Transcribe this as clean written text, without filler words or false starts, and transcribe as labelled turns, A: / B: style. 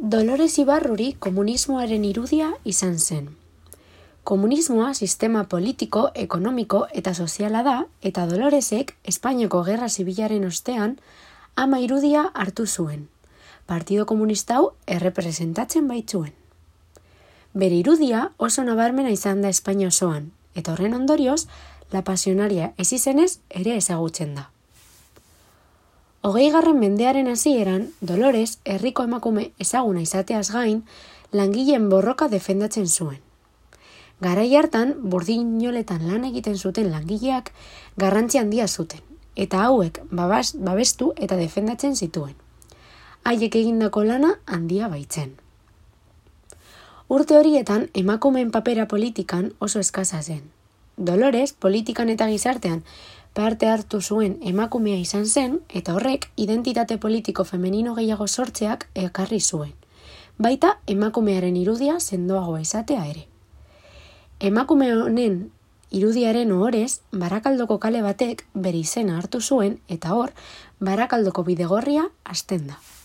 A: Dolores Ibarruri komunismoaren irudia izan zen. Komunismoa sistema politiko, ekonomiko eta soziala da, eta Doloresek Espainiako Gerra Zibilaren ostean ama irudia hartu zuen. Partido Komunista hau errepresentatzen baitzuen. Bere irudia oso nabarmena izan da Espainia osoan, eta horren ondorioz, La Pasionaria ez izenez ere ezagutzen da. 20. mendearen hasieran, Dolores herriko emakume ezaguna izateaz gain, langileen borroka defendatzen zuen. Garai hartan, burdinoletan lan egiten zuten langileak garrantzi handia zuten, eta hauek babestu eta defendatzen zituen. Haiek egindako lana handia baitzen. Urte horietan, emakumeen papera politikan oso eskasa zen. Dolores, politikan eta gizartean parte hartu zuen emakumea izan zen, eta horrek identitate politiko femenino gehiago sortzeak ekarri zuen. Baita, emakumearen irudia sendoagoa izatea ere. Emakume honen irudiaren ohorez, Barakaldoko kale batek bere izena hartu zuen, eta hor, Barakaldoko bidegorria hasten da.